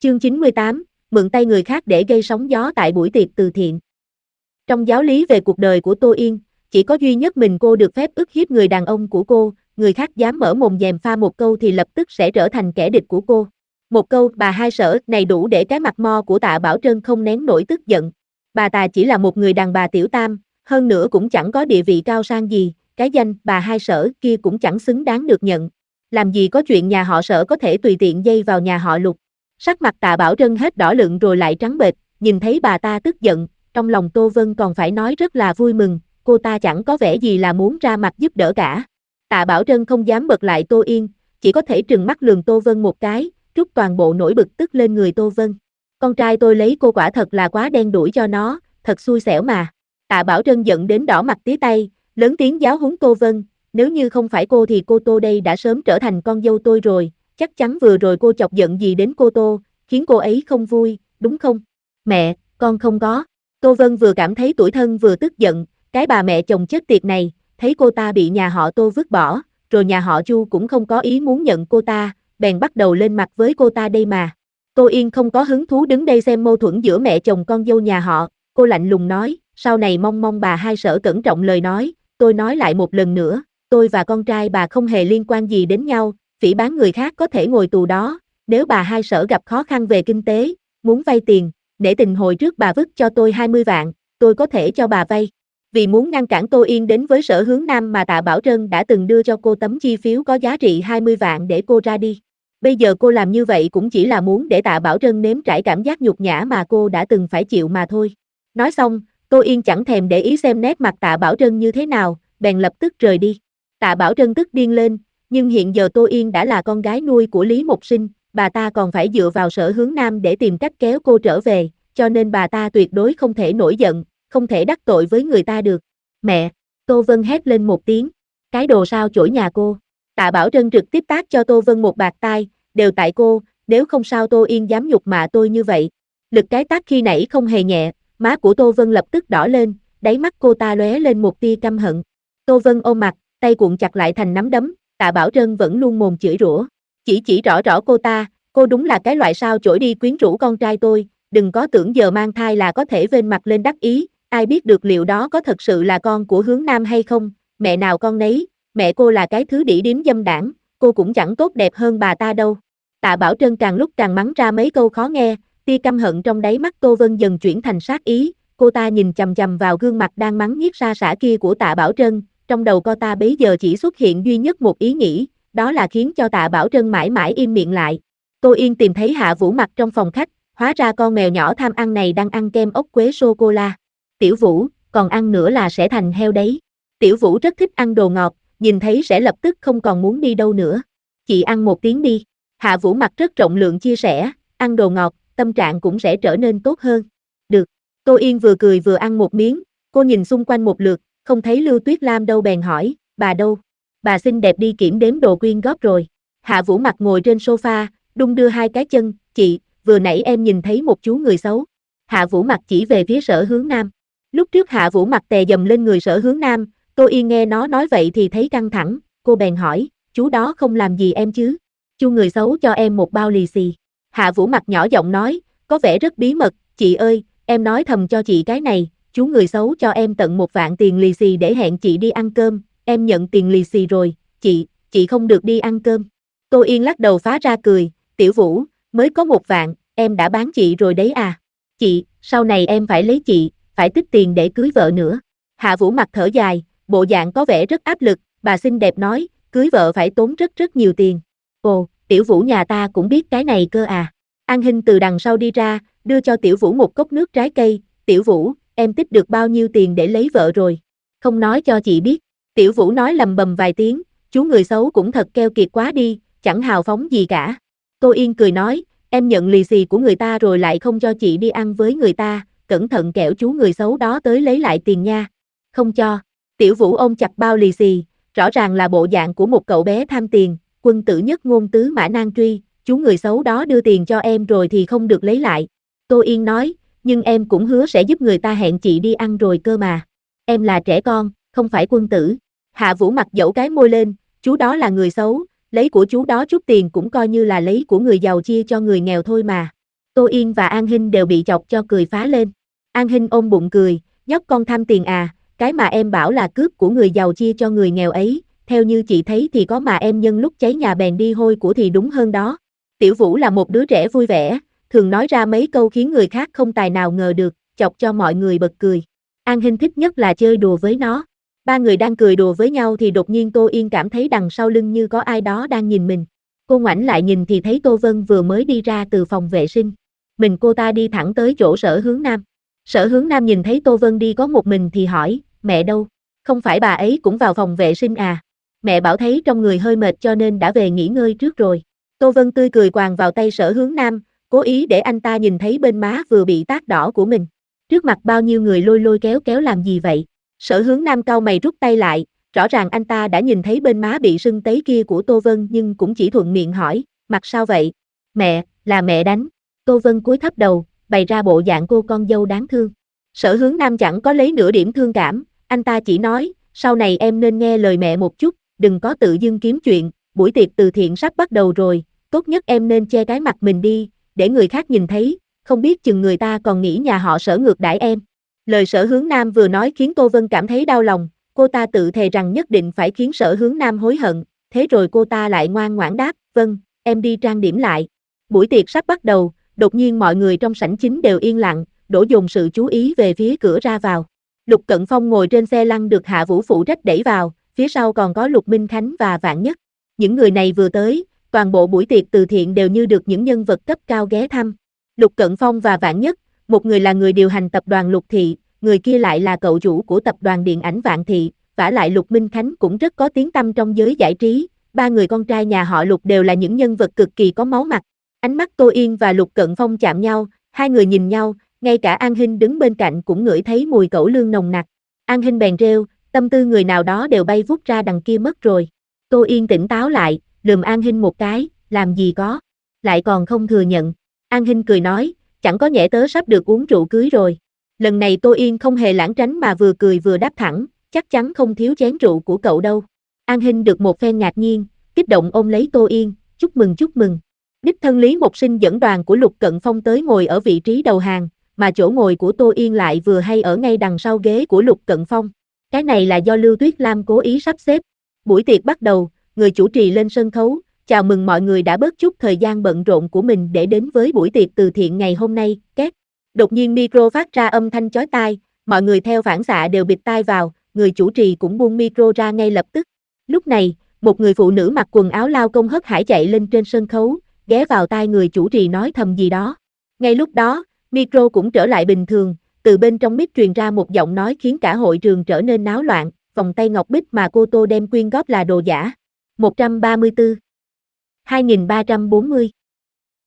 Chương 98, mượn tay người khác để gây sóng gió tại buổi tiệc từ thiện. Trong giáo lý về cuộc đời của Tô Yên, chỉ có duy nhất mình cô được phép ức hiếp người đàn ông của cô, người khác dám mở mồm dèm pha một câu thì lập tức sẽ trở thành kẻ địch của cô. Một câu bà hai sở này đủ để cái mặt mo của Tạ Bảo Trân không nén nổi tức giận. Bà ta chỉ là một người đàn bà tiểu tam, hơn nữa cũng chẳng có địa vị cao sang gì, cái danh bà hai sở kia cũng chẳng xứng đáng được nhận. Làm gì có chuyện nhà họ Sở có thể tùy tiện dây vào nhà họ Lục. Sắc mặt Tạ Bảo Trân hết đỏ lựng rồi lại trắng bệch, nhìn thấy bà ta tức giận, trong lòng Tô Vân còn phải nói rất là vui mừng, cô ta chẳng có vẻ gì là muốn ra mặt giúp đỡ cả. Tạ Bảo Trân không dám bật lại Tô Yên, chỉ có thể trừng mắt lườm Tô Vân một cái, trút toàn bộ nỗi bực tức lên người Tô Vân. Con trai tôi lấy cô quả thật là quá đen đủi cho nó, thật xui xẻo mà. Tạ Bảo Trân giận đến đỏ mặt tía tay, lớn tiếng giáo huấn Tô Vân, nếu như không phải cô thì cô Tô đây đã sớm trở thành con dâu tôi rồi, chắc chắn vừa rồi cô chọc giận gì đến cô Tô, khiến cô ấy không vui, đúng không? Mẹ, con không có. Tô Vân vừa cảm thấy tủi thân vừa tức giận, cái bà mẹ chồng chết tiệt này, thấy cô ta bị nhà họ Tô vứt bỏ, rồi nhà họ Chu cũng không có ý muốn nhận cô ta, bèn bắt đầu lên mặt với cô ta đây mà. Tô Yên không có hứng thú đứng đây xem mâu thuẫn giữa mẹ chồng con dâu nhà họ, cô lạnh lùng nói, sau này mong bà hai sở cẩn trọng lời nói, tôi nói lại một lần nữa, tôi và con trai bà không hề liên quan gì đến nhau, phỉ báng người khác có thể ngồi tù đó, nếu bà hai sở gặp khó khăn về kinh tế, muốn vay tiền, nể tình hồi trước bà vứt cho tôi 20 vạn, tôi có thể cho bà vay. Vì muốn ngăn cản Tô Yên đến với Sở Hướng Nam mà Tạ Bảo Trân đã từng đưa cho cô tấm chi phiếu có giá trị 20 vạn để cô ra đi. Bây giờ cô làm như vậy cũng chỉ là muốn để Tạ Bảo Trân nếm trải cảm giác nhục nhã mà cô đã từng phải chịu mà thôi. Nói xong, Tô Yên chẳng thèm để ý xem nét mặt Tạ Bảo Trân như thế nào, bèn lập tức rời đi. Tạ Bảo Trân tức điên lên, nhưng hiện giờ Tô Yên đã là con gái nuôi của Lý Mộc Sinh, bà ta còn phải dựa vào Sở Hướng Nam để tìm cách kéo cô trở về, cho nên bà ta tuyệt đối không thể nổi giận, không thể đắc tội với người ta được. Mẹ, Tô Vân hét lên một tiếng, cái đồ sao chổi nhà cô. Tạ Bảo Trân trực tiếp tát cho Tô Vân một bạt tai, đều tại cô, nếu không sao Tô Yên dám nhục mạ tôi như vậy. Lực cái tát khi nãy không hề nhẹ, má của Tô Vân lập tức đỏ lên, đáy mắt cô ta lóe lên một tia căm hận. Tô Vân ôm mặt, tay cuộn chặt lại thành nắm đấm, Tạ Bảo Trân vẫn luôn mồm chửi rủa, chỉ rõ cô ta, cô đúng là cái loại sao chổi đi quyến rũ con trai tôi, đừng có tưởng giờ mang thai là có thể vênh mặt lên đắc ý, ai biết được liệu đó có thật sự là con của Hướng Nam hay không, mẹ nào con nấy, mẹ cô là cái thứ đĩ điếm dâm đảng, cô cũng chẳng tốt đẹp hơn bà ta đâu. Tạ Bảo Trân càng lúc càng mắng ra mấy câu khó nghe, tia căm hận trong đáy mắt Tô Vân dần chuyển thành sát ý, cô ta nhìn chằm chằm vào gương mặt đang mắng nhiếc ra sả kia của Tạ Bảo Trân, trong đầu cô ta bấy giờ chỉ xuất hiện duy nhất một ý nghĩ, đó là khiến cho Tạ Bảo Trân mãi mãi im miệng lại. Tô Yên tìm thấy Hạ Vũ Mặc trong phòng khách, hóa ra con mèo nhỏ tham ăn này đang ăn kem ốc quế sô-cô-la. Tiểu Vũ, còn ăn nữa là sẽ thành heo đấy. Tiểu Vũ rất thích ăn đồ ngọt, nhìn thấy sẽ lập tức không còn muốn đi đâu nữa. Chị ăn một tiếng đi. Hạ Vũ Mặc rất rộng lượng chia sẻ, ăn đồ ngọt, tâm trạng cũng sẽ trở nên tốt hơn. Được. Tô Yên vừa cười vừa ăn một miếng, cô nhìn xung quanh một lượt, không thấy Lưu Tuyết Lam đâu bèn hỏi, bà đâu? Bà xinh đẹp đi kiểm đếm đồ quyên góp rồi. Hạ Vũ Mặc ngồi trên sofa, đung đưa hai cái chân, chị, vừa nãy em nhìn thấy một chú người xấu. Hạ Vũ Mặc chỉ về phía Sở Hướng Nam. Lúc trước Hạ Vũ Mặc tè dầm lên người Sở Hướng Nam, Tô Yên nghe nó nói vậy thì thấy căng thẳng, cô bèn hỏi, chú đó không làm gì em chứ? Chú người xấu cho em một bao lì xì. Hạ Vũ Mặc nhỏ giọng nói, có vẻ rất bí mật, chị ơi, em nói thầm cho chị cái này, chú người xấu cho em tận 1 vạn tiền lì xì để hẹn chị đi ăn cơm, em nhận tiền lì xì rồi, chị không được đi ăn cơm. Tô Yên lắc đầu phá ra cười, Tiểu Vũ, mới có 1 vạn, em đã bán chị rồi đấy à? Chị, sau này em phải lấy chị, phải tích tiền để cưới vợ nữa. Hạ Vũ Mặc thở dài, bộ dạng có vẻ rất áp lực, bà xinh đẹp nói, cưới vợ phải tốn rất nhiều tiền. Ồ, Tiểu Vũ nhà ta cũng biết cái này cơ à. An Hinh từ đằng sau đi ra, đưa cho Tiểu Vũ một cốc nước trái cây, Tiểu Vũ, em tích được bao nhiêu tiền để lấy vợ rồi? Không nói cho chị biết. Tiểu Vũ nói lầm bầm vài tiếng, chú người xấu cũng thật keo kiệt quá đi, chẳng hào phóng gì cả. Tô Yên cười nói, em nhận lì xì của người ta rồi lại không cho chị đi ăn với người ta, cẩn thận kẻo chú người xấu đó tới lấy lại tiền nha. Không cho. Tiểu Vũ ôm chặt bao lì xì, rõ ràng là bộ dạng của một cậu bé tham tiền, quân tử nhất ngôn tứ mã nan truy, chú người xấu đó đưa tiền cho em rồi thì không được lấy lại. Tô Yên nói, nhưng em cũng hứa sẽ giúp người ta hẹn chị đi ăn rồi cơ mà. Em là trẻ con, không phải quân tử. Hạ Vũ Mặc dẫu cái môi lên, chú đó là người xấu, lấy của chú đó chút tiền cũng coi như là lấy của người giàu chia cho người nghèo thôi mà. Tô Yên và An Hinh đều bị chọc cho cười phá lên. An Hinh ôm bụng cười, nhóc con tham tiền à, cái mà em bảo là cướp của người giàu chia cho người nghèo ấy, theo như chị thấy thì có mà em nhân lúc cháy nhà bèn đi hôi của thì đúng hơn đó. Tiểu Vũ là một đứa trẻ vui vẻ, thường nói ra mấy câu khiến người khác không tài nào ngờ được, chọc cho mọi người bật cười. An Hinh thích nhất là chơi đùa với nó. Ba người đang cười đùa với nhau thì đột nhiên Tô Yên cảm thấy đằng sau lưng như có ai đó đang nhìn mình. Cô ngoảnh lại nhìn thì thấy Tô Vân vừa mới đi ra từ phòng vệ sinh. Cô ta đi thẳng tới chỗ Sở Hướng Nam. Sở Hướng Nam nhìn thấy Tô Vân đi có một mình thì hỏi, mẹ đâu? Không phải bà ấy cũng vào phòng vệ sinh à? Mẹ bảo thấy trong người hơi mệt cho nên đã về nghỉ ngơi trước rồi. Tô Vân tươi cười quàng vào tay Sở Hướng Nam, cố ý để anh ta nhìn thấy bên má vừa bị tát đỏ của mình. Trước mặt bao nhiêu người lôi lôi kéo kéo làm gì vậy? Sở Hướng Nam cau mày rút tay lại, rõ ràng anh ta đã nhìn thấy bên má bị sưng tấy kia của Tô Vân nhưng cũng chỉ thuận miệng hỏi, mặt sao vậy? Mẹ, là mẹ đánh. Tô Vân cúi thấp đầu, bày ra bộ dạng cô con dâu đáng thương. Sở Hướng Nam chẳng có lấy nửa điểm thương cảm, anh ta chỉ nói, sau này em nên nghe lời mẹ một chút, đừng có tự dưng kiếm chuyện, buổi tiệc từ thiện sắp bắt đầu rồi, tốt nhất em nên che cái mặt mình đi, để người khác nhìn thấy, không biết chừng người ta còn nghĩ nhà họ Sở ngược đãi em. Lời Sở Hướng Nam vừa nói khiến Tô Vân cảm thấy đau lòng, cô ta tự thề rằng nhất định phải khiến Sở Hướng Nam hối hận, thế rồi cô ta lại ngoan ngoãn đáp, vâng, em đi trang điểm lại. Buổi tiệc sắp bắt đầu, đột nhiên mọi người trong sảnh chính đều yên lặng, đổ dồn sự chú ý về phía cửa ra vào. Lục Cận Phong ngồi trên xe lăn được Hạ Vũ phụ trách đẩy vào, phía sau còn có Lục Minh Khánh và Vạn Nhất. Những người này vừa tới, toàn bộ buổi tiệc từ thiện đều như được những nhân vật cấp cao ghé thăm. Lục Cận Phong và Vạn Nhất, một người là người điều hành tập đoàn Lục Thị, người kia lại là cậu chủ của tập đoàn điện ảnh Vạn Thị, vả lại Lục Minh Khánh cũng rất có tiếng tăm trong giới giải trí, ba người con trai nhà họ Lục đều là những nhân vật cực kỳ có máu mặt. Ánh mắt Tô Yên và Lục Cận Phong chạm nhau, hai người nhìn nhau, ngay cả An Hinh đứng bên cạnh cũng ngửi thấy mùi cẩu lương nồng nặc. An Hinh bèn reo, tâm tư người nào đó đều bay vút ra đằng kia mất rồi. Tô Yên tỉnh táo lại, lườm An Hinh một cái, làm gì có, lại còn không thừa nhận. An Hinh cười nói, chẳng có nhẽ tớ sắp được uống rượu cưới rồi. Lần này Tô Yên không hề lảng tránh mà vừa cười vừa đáp thẳng, chắc chắn không thiếu chén rượu của cậu đâu. An Hinh được một phen ngạc nhiên, kích động ôm lấy Tô Yên, chúc mừng chúc mừng. Đích thân Lý Mộc Sinh dẫn đoàn của Lục Cận Phong tới ngồi ở vị trí đầu hàng, mà chỗ ngồi của Tô Yên lại vừa hay ở ngay đằng sau ghế của Lục Cận Phong. Cái này là do Lưu Tuyết Lam cố ý sắp xếp. Buổi tiệc bắt đầu, người chủ trì lên sân khấu, chào mừng mọi người đã bớt chút thời gian bận rộn của mình để đến với buổi tiệc từ thiện ngày hôm nay, két. Đột nhiên micro phát ra âm thanh chói tai, mọi người theo phản xạ đều bịt tai vào, người chủ trì cũng buông micro ra ngay lập tức. Lúc này, một người phụ nữ mặc quần áo lao công hớt hải chạy lên trên sân khấu, ghé vào tai người chủ trì nói thầm gì đó. Ngay lúc đó, micro cũng trở lại bình thường, từ bên trong mic truyền ra một giọng nói khiến cả hội trường trở nên náo loạn, vòng tay ngọc bích mà cô Tô đem quyên góp là đồ giả. 134 2340